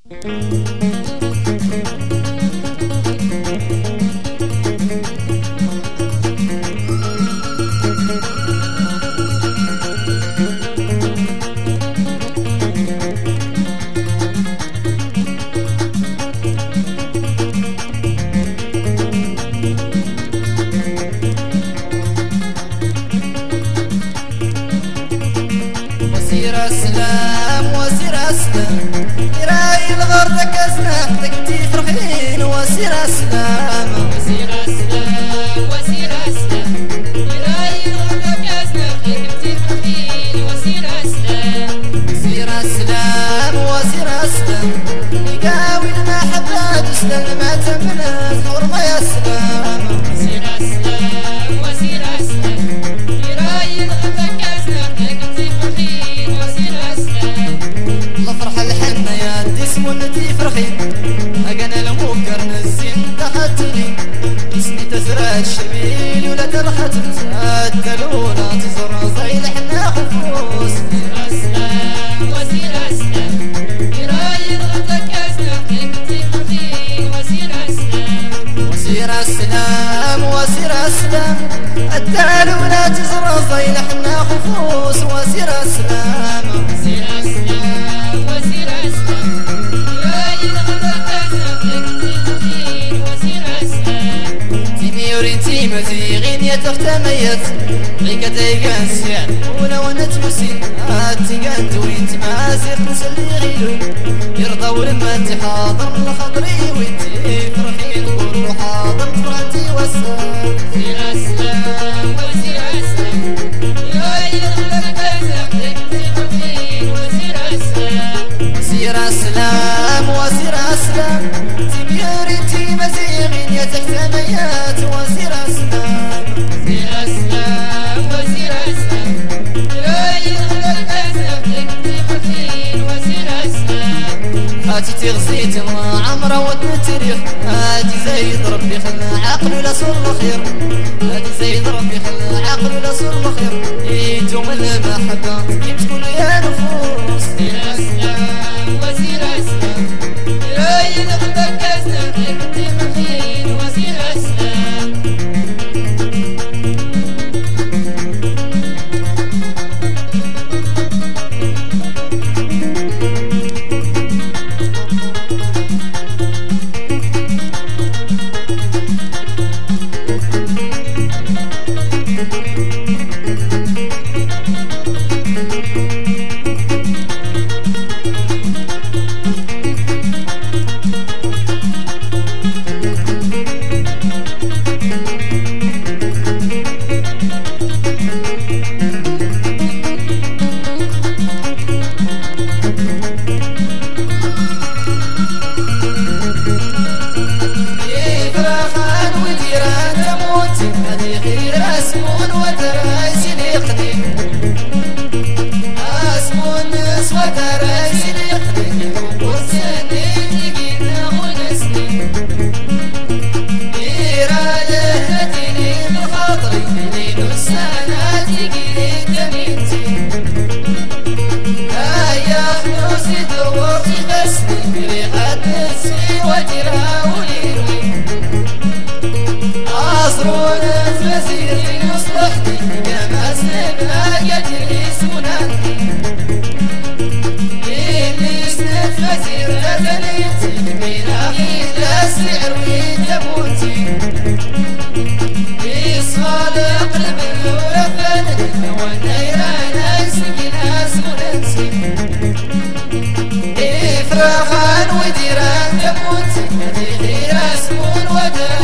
وسير السلام وسير السلام يراي الغردك ازناحتك تفرحين وسير السلام وسير السلام وسير السلام يراي الغردك ازناحتك تفرحين وسير السلام وسير السلام وسير السلام يقاوي المحبة تسلم ما تمنت حرمة يا سلام وسير السلام وسير السلام يراي الغردك ازناحتك تفرحين وسير السلام الله فرح الحنة يا ديسمو التي فرحين أجانا الموكر نزين تحتلي اسمي تزرع الشبيل ولا ترحت تسأل ولا تزر زي الحنا خفوس وسير السلام وسير السلام يراي الغردك ازناحتك تفرحين وسير السلام وسير السلام وسير السلام الدال ولا تزر زي الحنا خفوس وسير السلام وسير السلام وسير السلام يراي الغردك ازناحتك تفرحين وسير السلام تيميورين تيمزيغين يا تختميت غيك تيقان سيان ولا وانا تمسين تيقان دوين تمازيق نسلي غيلون يرضى لما انت حاضر لخطري وانتي فرحين كل حاضر فرحتي وسام وسير السلام وسير السلام يراي الغردك ازناحتك تفرحين وسير السلام وسير السلام وسير السلام تيميورين تيمزيغين يا تختميت وسير السلام وسير السلام وسير السلام يراي الغردك ازناحتك تفرحين وسير السلام هاتي تغزيت عمره ودن التاريخ هاتي زايد ربي خلى عقل ولا صر خير هاتي زايد ربي خلى عقل ولا صر خير انتم المحبة يمسكوا يا نفوس وسير السلام وسير السلام يراي الغردك ازناحتك تفرحين وسير السلام فرحان وديران تموت هذه غير اسمون وترايس اليقني اسمون نسوة ترايس اليقني وسني تجينا ونسني ديران هديني بخاطري لين السنة تجيني تميتي هيا خلوصي دورتي غسني بريقات نسي وديراولي أصرون تفسيري يصلحني كما سنبنا قدري سناني إبليس نتفسير تفليتي من أخير السعر ويتموتي إصغال قلب الورفان والنيران سكنا سننسي إفراخان وديران تموتي هذه غير اسمون ودران